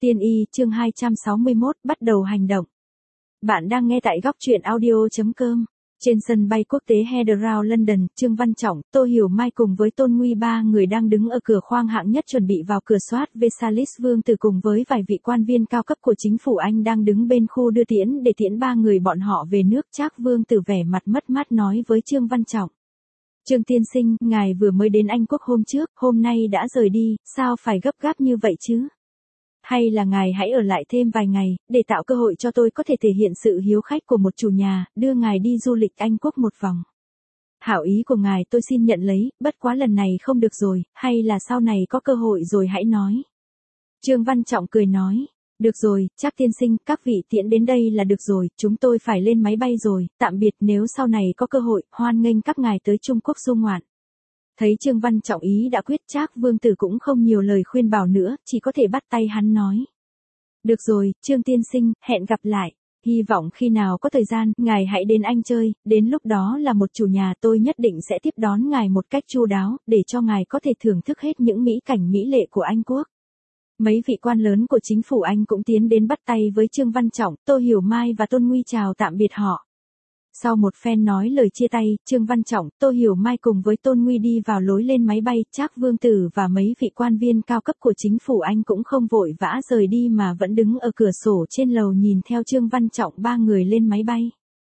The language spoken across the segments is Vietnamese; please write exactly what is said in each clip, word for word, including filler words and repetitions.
Tiên y chương hai trăm sáu mươi mốt bắt đầu hành động. Bạn đang nghe tại góc truyện audio.com. Trên sân bay quốc tế Heathrow London, Trương Văn Trọng, Tô Hiểu Mai cùng với Tôn Nguy ba người đang đứng ở cửa khoang hạng nhất chuẩn bị vào cửa soát Versailles. Vương Tử cùng với vài vị quan viên cao cấp của chính phủ Anh đang đứng bên khu đưa tiễn để tiễn ba người bọn họ về nước. Trác Vương Tử vẻ mặt mất mát nói với Trương Văn Trọng. Trương tiên sinh, ngài vừa mới đến Anh quốc hôm trước, hôm nay đã rời đi, sao phải gấp gáp như vậy chứ? Hay là ngài hãy ở lại thêm vài ngày, để tạo cơ hội cho tôi có thể thể hiện sự hiếu khách của một chủ nhà, đưa ngài đi du lịch Anh quốc một vòng. Hảo ý của ngài tôi xin nhận lấy, bất quá lần này không được rồi, hay là sau này có cơ hội rồi hãy nói. Trương Văn Trọng cười nói, được rồi, Trác tiên sinh, các vị tiễn đến đây là được rồi, chúng tôi phải lên máy bay rồi, tạm biệt, nếu sau này có cơ hội, hoan nghênh các ngài tới Trung Quốc du ngoạn. Thấy Trương Văn Trọng ý đã quyết, Trác Vương Tử cũng không nhiều lời khuyên bảo nữa, chỉ có thể bắt tay hắn nói. Được rồi, Trương tiên sinh, hẹn gặp lại. Hy vọng khi nào có thời gian, ngài hãy đến Anh chơi, đến lúc đó là một chủ nhà tôi nhất định sẽ tiếp đón ngài một cách chu đáo, để cho ngài có thể thưởng thức hết những mỹ cảnh mỹ lệ của Anh quốc. Mấy vị quan lớn của chính phủ Anh cũng tiến đến bắt tay với Trương Văn Trọng, Tô Hiểu Mai và Tôn Nguy chào tạm biệt họ. Sau một phen nói lời chia tay, Trương Văn Trọng, Tô Hiểu Mai cùng với Tôn Nguy đi vào lối lên máy bay. Trác Vương Tử và mấy vị quan viên cao cấp của chính phủ Anh cũng không vội vã rời đi mà vẫn đứng ở cửa sổ trên lầu nhìn theo Trương Văn Trọng ba người lên máy bay.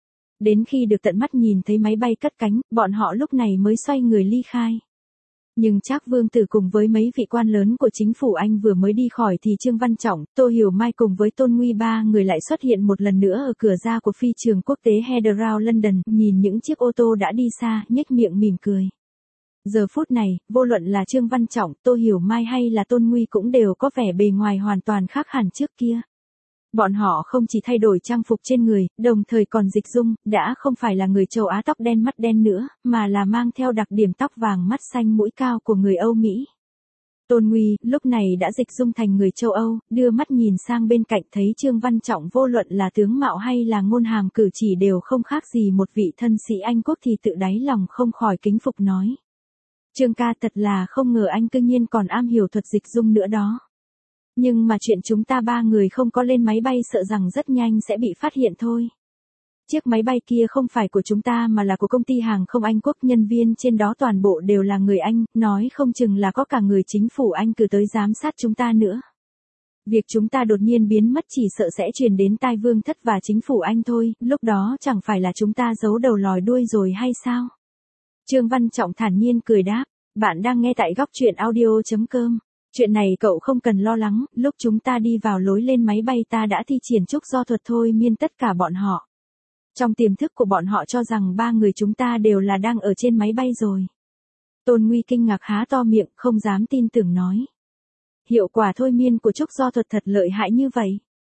Đến khi được tận mắt nhìn thấy máy bay cất cánh, bọn họ lúc này mới xoay người ly khai. Nhưng Trác Vương Tử cùng với mấy vị quan lớn của chính phủ Anh vừa mới đi khỏi thì Trương Văn Trọng, Tô Hiểu Mai cùng với Tôn Nguy ba người lại xuất hiện một lần nữa ở cửa ra của phi trường quốc tế Heathrow London, nhìn những chiếc ô tô đã đi xa, nhếch miệng mỉm cười. Giờ phút này, vô luận là Trương Văn Trọng, Tô Hiểu Mai hay là Tôn Nguy cũng đều có vẻ bề ngoài hoàn toàn khác hẳn trước kia. Bọn họ không chỉ thay đổi trang phục trên người, đồng thời còn dịch dung, đã không phải là người châu Á tóc đen mắt đen nữa, mà là mang theo đặc điểm tóc vàng mắt xanh mũi cao của người Âu Mỹ. Tôn Nguy, lúc này đã dịch dung thành người châu Âu, đưa mắt nhìn sang bên cạnh thấy Trương Văn Trọng vô luận là tướng mạo hay là ngôn hàm cử chỉ đều không khác gì một vị thân sĩ Anh quốc thì tự đáy lòng không khỏi kính phục nói. Trương ca thật là không ngờ anh cư nhiên còn am hiểu thuật dịch dung nữa đó. Nhưng mà chuyện chúng ta ba người không có lên máy bay sợ rằng rất nhanh sẽ bị phát hiện thôi. Chiếc máy bay kia không phải của chúng ta mà là của công ty hàng không Anh quốc, nhân viên trên đó toàn bộ đều là người Anh, nói không chừng là có cả người chính phủ Anh cử tới giám sát chúng ta nữa. Việc chúng ta đột nhiên biến mất chỉ sợ sẽ truyền đến tai vương thất và chính phủ Anh thôi, lúc đó chẳng phải là chúng ta giấu đầu lòi đuôi rồi hay sao? Trương Văn Trọng thản nhiên cười đáp, bạn đang nghe tại góc truyện audio.com. Chuyện này cậu không cần lo lắng, lúc chúng ta đi vào lối lên máy bay ta đã thi triển trúc do thuật thôi miên tất cả bọn họ. Trong tiềm thức của bọn họ cho rằng ba người chúng ta đều là đang ở trên máy bay rồi. Tôn Nguy kinh ngạc há to miệng, không dám tin tưởng nói. Hiệu quả thôi miên của trúc do thuật thật lợi hại như vậy.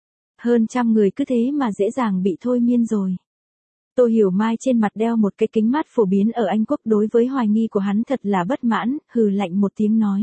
Hơn trăm người cứ thế mà dễ dàng bị thôi miên rồi. Tô Hiểu Mai trên mặt đeo một cái kính mát phổ biến ở Anh quốc, đối với hoài nghi của hắn thật là bất mãn, hừ lạnh một tiếng nói.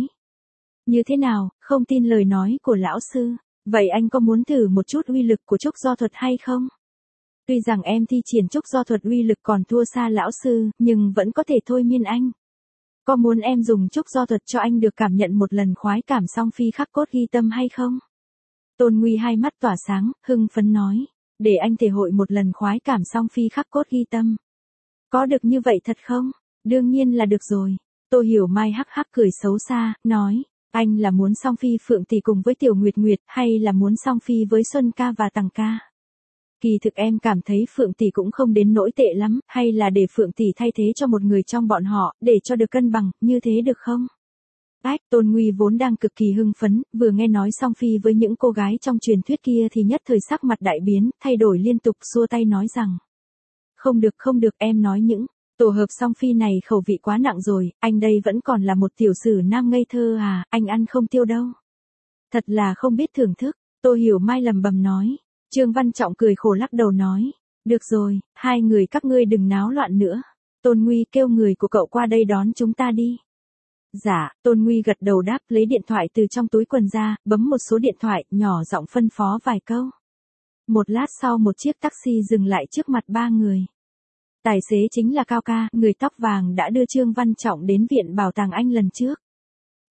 Như thế nào, không tin lời nói của lão sư, vậy anh có muốn thử một chút uy lực của trúc do thuật hay không? Tuy rằng em thi triển trúc do thuật uy lực còn thua xa lão sư, nhưng vẫn có thể thôi miên anh. Có muốn em dùng trúc do thuật cho anh được cảm nhận một lần khoái cảm song phi khắc cốt ghi tâm hay không? Tôn Nguy hai mắt tỏa sáng, hưng phấn nói, để anh thể hội một lần khoái cảm song phi khắc cốt ghi tâm. Có được như vậy thật không? Đương nhiên là được rồi. Tô Hiểu Mai hắc hắc cười xấu xa, nói. Anh là muốn song phi Phượng tỷ cùng với Tiểu Nguyệt Nguyệt hay là muốn song phi với Xuân ca và Tằng ca? Kỳ thực em cảm thấy Phượng tỷ cũng không đến nỗi tệ lắm, hay là để Phượng tỷ thay thế cho một người trong bọn họ, để cho được cân bằng, như thế được không? Ách, Tôn Nguy vốn đang cực kỳ hưng phấn, vừa nghe nói song phi với những cô gái trong truyền thuyết kia thì nhất thời sắc mặt đại biến, thay đổi liên tục xua tay nói rằng. Không được không được, em nói những tổ hợp song phi này khẩu vị quá nặng rồi, anh đây vẫn còn là một tiểu sử nam ngây thơ à, anh ăn không tiêu đâu. Thật là không biết thưởng thức, Tô Hiểu Mai lầm bầm nói. Trương Văn Trọng cười khổ lắc đầu nói. Được rồi, hai người các ngươi đừng náo loạn nữa. Tôn Nguy kêu người của cậu qua đây đón chúng ta đi. Dạ, Tôn Nguy gật đầu đáp, lấy điện thoại từ trong túi quần ra, bấm một số điện thoại, nhỏ giọng phân phó vài câu. Một lát sau một chiếc taxi dừng lại trước mặt ba người. Tài xế chính là Cao ca, người tóc vàng đã đưa Trương Văn Trọng đến Viện Bảo tàng Anh lần trước.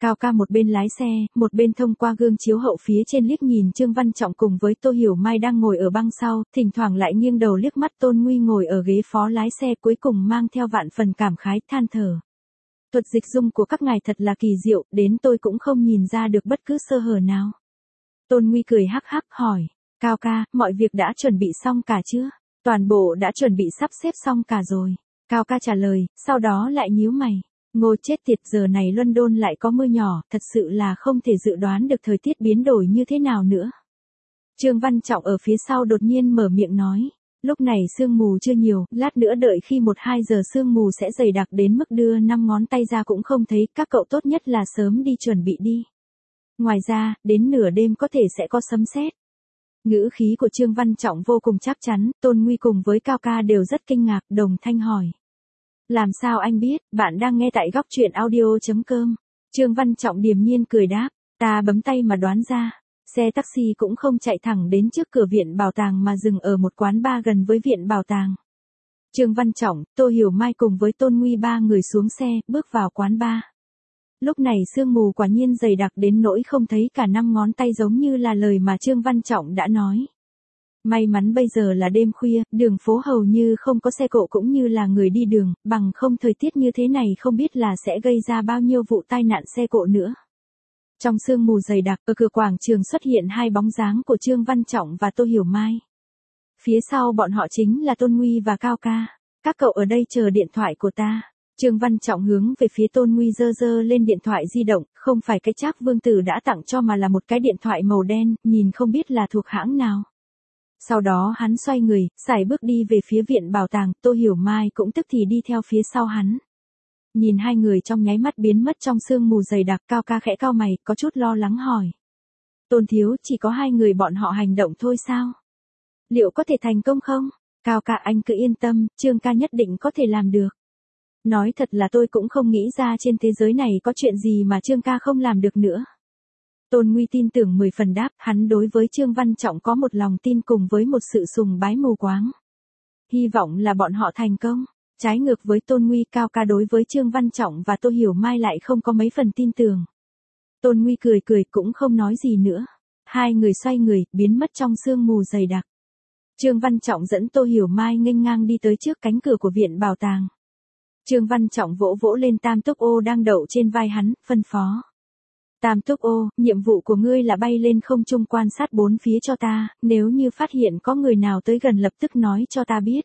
Cao ca một bên lái xe, một bên thông qua gương chiếu hậu phía trên liếc nhìn Trương Văn Trọng cùng với Tô Hiểu Mai đang ngồi ở băng sau, thỉnh thoảng lại nghiêng đầu liếc mắt Tôn Nguy ngồi ở ghế phó lái xe, cuối cùng mang theo vạn phần cảm khái than thở. Thuật dịch dung của các ngài thật là kỳ diệu, đến tôi cũng không nhìn ra được bất cứ sơ hở nào. Tôn Nguy cười hắc hắc hỏi, Cao ca, mọi việc đã chuẩn bị xong cả chưa? Toàn bộ đã chuẩn bị sắp xếp xong cả rồi. Cao ca trả lời, sau đó lại nhíu mày. Ngô chết tiệt, giờ này London lại có mưa nhỏ, thật sự là không thể dự đoán được thời tiết biến đổi như thế nào nữa. Trương Văn Trọng ở phía sau đột nhiên mở miệng nói, lúc này sương mù chưa nhiều, lát nữa đợi khi một hai giờ sương mù sẽ dày đặc đến mức đưa năm ngón tay ra cũng không thấy, các cậu tốt nhất là sớm đi chuẩn bị đi. Ngoài ra, đến nửa đêm có thể sẽ có sấm sét. Ngữ khí của Trương Văn Trọng vô cùng chắc chắn, Tôn Nguy cùng với Cao ca đều rất kinh ngạc, đồng thanh hỏi. Làm sao anh biết, bạn đang nghe tại góc truyện audio.com. Trương Văn Trọng điềm nhiên cười đáp, ta bấm tay mà đoán ra. Xe taxi cũng không chạy thẳng đến trước cửa viện bảo tàng mà dừng ở một quán bar gần với viện bảo tàng. Trương Văn Trọng, Tô Hiểu Mai cùng với Tôn Nguy ba người xuống xe, bước vào quán bar. Lúc này sương mù quả nhiên dày đặc đến nỗi không thấy cả năm ngón tay, giống như là lời mà Trương Văn Trọng đã nói. May mắn bây giờ là đêm khuya, đường phố hầu như không có xe cộ cũng như là người đi đường, bằng không thời tiết như thế này không biết là sẽ gây ra bao nhiêu vụ tai nạn xe cộ nữa. Trong sương mù dày đặc, ở cửa quảng trường xuất hiện hai bóng dáng của Trương Văn Trọng và Tô Hiểu Mai. Phía sau bọn họ chính là Tôn Nguy và Cao ca. Các cậu ở đây chờ điện thoại của ta. Trương Văn Trọng hướng về phía Tôn Nguy giơ giơ lên điện thoại di động, không phải cái Trác Vương Tử đã tặng cho mà là một cái điện thoại màu đen, nhìn không biết là thuộc hãng nào. Sau đó hắn xoay người, sải bước đi về phía viện bảo tàng, Tô Hiểu Mai cũng tức thì đi theo phía sau hắn. Nhìn hai người trong nháy mắt biến mất trong sương mù dày đặc, Cao ca khẽ cau mày, có chút lo lắng hỏi. Tôn thiếu, chỉ có hai người bọn họ hành động thôi sao? Liệu có thể thành công không? Cao ca, anh cứ yên tâm, Trương ca nhất định có thể làm được. Nói thật là tôi cũng không nghĩ ra trên thế giới này có chuyện gì mà Trương ca không làm được nữa. Tôn Nguy tin tưởng mười phần đáp, hắn đối với Trương Văn Trọng có một lòng tin cùng với một sự sùng bái mù quáng. Hy vọng là bọn họ thành công. Trái ngược với Tôn Nguy, Cao ca đối với Trương Văn Trọng và Tô Hiểu Mai lại không có mấy phần tin tưởng. Tôn Nguy cười cười cũng không nói gì nữa. Hai người xoay người, biến mất trong sương mù dày đặc. Trương Văn Trọng dẫn Tô Hiểu Mai nghênh ngang đi tới trước cánh cửa của viện bảo tàng. Trương Văn Trọng vỗ vỗ lên tam túc ô đang đậu trên vai hắn, phân phó. Tam túc ô, nhiệm vụ của ngươi là bay lên không trung quan sát bốn phía cho ta, nếu như phát hiện có người nào tới gần lập tức nói cho ta biết.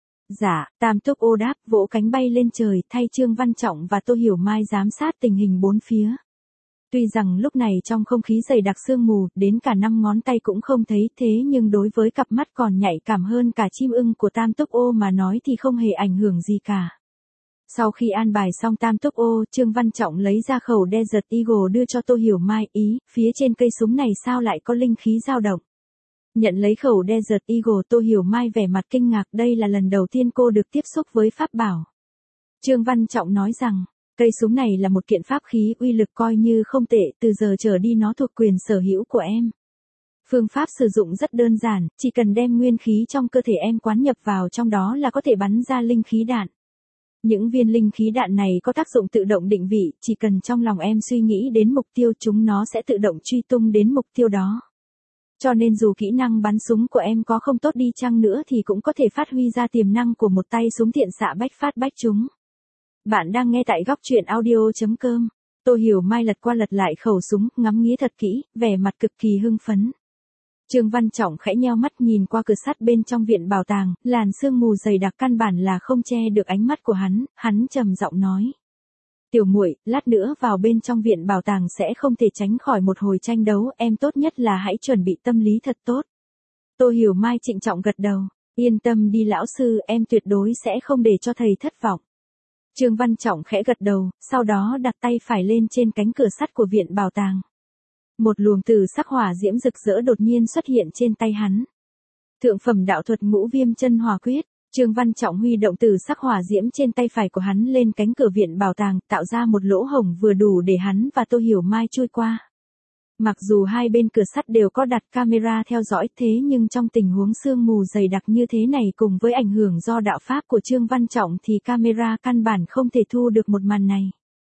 Dạ, tam túc ô đáp, vỗ cánh bay lên trời, thay Trương Văn Trọng và Tô Hiểu Mai giám sát tình hình bốn phía. Tuy rằng lúc này trong không khí dày đặc sương mù, đến cả năm ngón tay cũng không thấy, thế nhưng đối với cặp mắt còn nhạy cảm hơn cả chim ưng của tam túc ô mà nói thì không hề ảnh hưởng gì cả. Sau khi an bài xong tam túc ô, Trương Văn Trọng lấy ra khẩu Desert Eagle đưa cho Tô Hiểu Mai, ý, phía trên cây súng này sao lại có linh khí dao động. Nhận lấy khẩu Desert Eagle, Tô Hiểu Mai vẻ mặt kinh ngạc, đây là lần đầu tiên cô được tiếp xúc với pháp bảo. Trương Văn Trọng nói rằng, cây súng này là một kiện pháp khí uy lực coi như không tệ, từ giờ trở đi nó thuộc quyền sở hữu của em. Phương pháp sử dụng rất đơn giản, chỉ cần đem nguyên khí trong cơ thể em quán nhập vào trong đó là có thể bắn ra linh khí đạn. Những viên linh khí đạn này có tác dụng tự động định vị, chỉ cần trong lòng em suy nghĩ đến mục tiêu chúng nó sẽ tự động truy tung đến mục tiêu đó. Cho nên dù kỹ năng bắn súng của em có không tốt đi chăng nữa thì cũng có thể phát huy ra tiềm năng của một tay súng thiện xạ bách phát bách trúng. Bạn đang nghe tại góc truyện audio.com. Tô Hiểu Mai lật qua lật lại khẩu súng, ngắm nghía thật kỹ, vẻ mặt cực kỳ hưng phấn. Trương Văn Trọng khẽ nheo mắt nhìn qua cửa sắt bên trong viện bảo tàng, làn sương mù dày đặc căn bản là không che được ánh mắt của hắn, hắn trầm giọng nói. Tiểu muội, lát nữa vào bên trong viện bảo tàng sẽ không thể tránh khỏi một hồi tranh đấu, em tốt nhất là hãy chuẩn bị tâm lý thật tốt. Tô Hiểu Mai trịnh trọng gật đầu, yên tâm đi lão sư, em tuyệt đối sẽ không để cho thầy thất vọng. Trương Văn Trọng khẽ gật đầu, sau đó đặt tay phải lên trên cánh cửa sắt của viện bảo tàng. Một luồng tử sắc hỏa diễm rực rỡ đột nhiên xuất hiện trên tay hắn. Thượng phẩm đạo thuật Ngũ Viêm Chân Hỏa Quyết, Trương Văn Trọng huy động tử sắc hỏa diễm trên tay phải của hắn lên cánh cửa viện bảo tàng, tạo ra một lỗ hổng vừa đủ để hắn và Tô Hiểu Mai chui qua. Mặc dù hai bên cửa sắt đều có đặt camera theo dõi, thế nhưng trong tình huống sương mù dày đặc như thế này cùng với ảnh hưởng do đạo pháp của Trương Văn Trọng thì camera căn bản không thể thu được một màn này.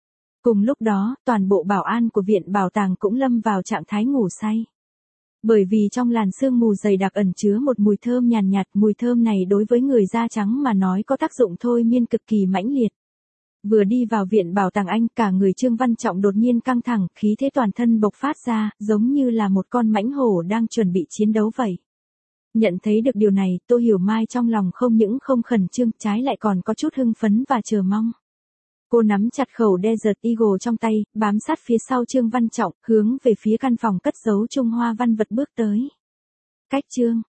Cùng lúc đó, toàn bộ bảo an của viện bảo tàng cũng lâm vào trạng thái ngủ say. Bởi vì trong làn sương mù dày đặc ẩn chứa một mùi thơm nhàn nhạt, mùi thơm này đối với người da trắng mà nói có tác dụng thôi miên cực kỳ mãnh liệt. Vừa đi vào viện bảo tàng Anh, cả người Trương Văn Trọng đột nhiên căng thẳng, khí thế toàn thân bộc phát ra, giống như là một con mãnh hổ đang chuẩn bị chiến đấu vậy. Nhận thấy được điều này, Tô Hiểu Mai trong lòng không những không khẩn trương, trái lại còn có chút hưng phấn và chờ mong. Cô nắm chặt khẩu Desert Eagle trong tay, bám sát phía sau Trương Văn Trọng, hướng về phía căn phòng cất giấu Trung Hoa văn vật bước tới. Cách Trương